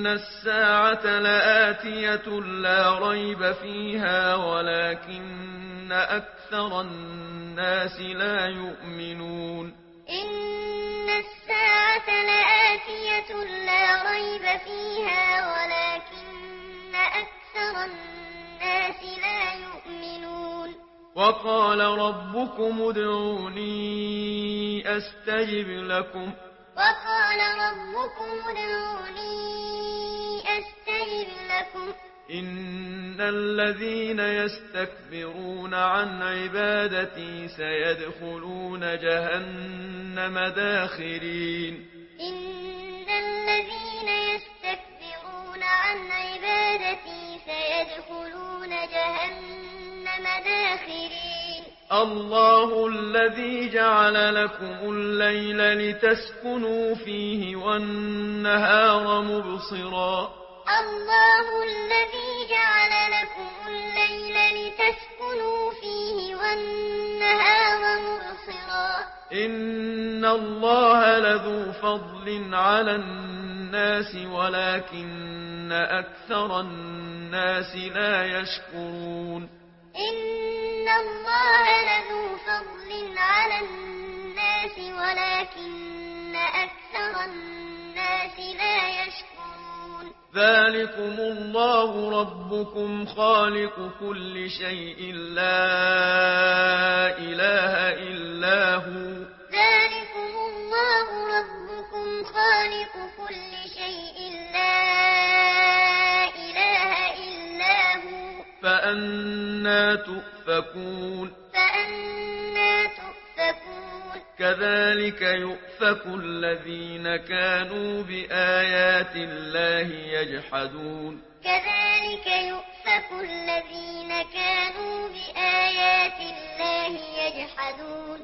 إن الساعة لآتية لا ريب فيها ولكن أكثر الناس لا يؤمنون إن الساعة لآتية لا ريب فيها ولكن أكثر الناس لا يؤمنون وقال ربكم ادعوني أستجب لكم وقال ربكم ادعوني أستجب لكم إن الذين يستكبرون عن عبادتي سيدخلون جهنم داخرين إن الذين يستكبرون عن عبادتي سيدخلون جهنم داخرين الله الذي جعل لكم الليل لتسكنوا فيه والنهار مبصرا الله الذي جعل لكم الليل لتسكنوا فيه والنهار مبصرا إن الله لذو فضل على الناس ولكن أكثر الناس لا يشكرون إن الله لذو فضل على الناس ولكن أكثر الناس لا يشكرون ذلكم الله ربكم خالق كل شيء لا إله إلا هو ذلكم الله ربكم خالق كل شيء لا إله إلا هو فأنى تؤفكون فأنى تؤفكون كذلك يؤفك الذين كانوا بآيات الله يجحدون كذلك يؤفك الذين كانوا بآيات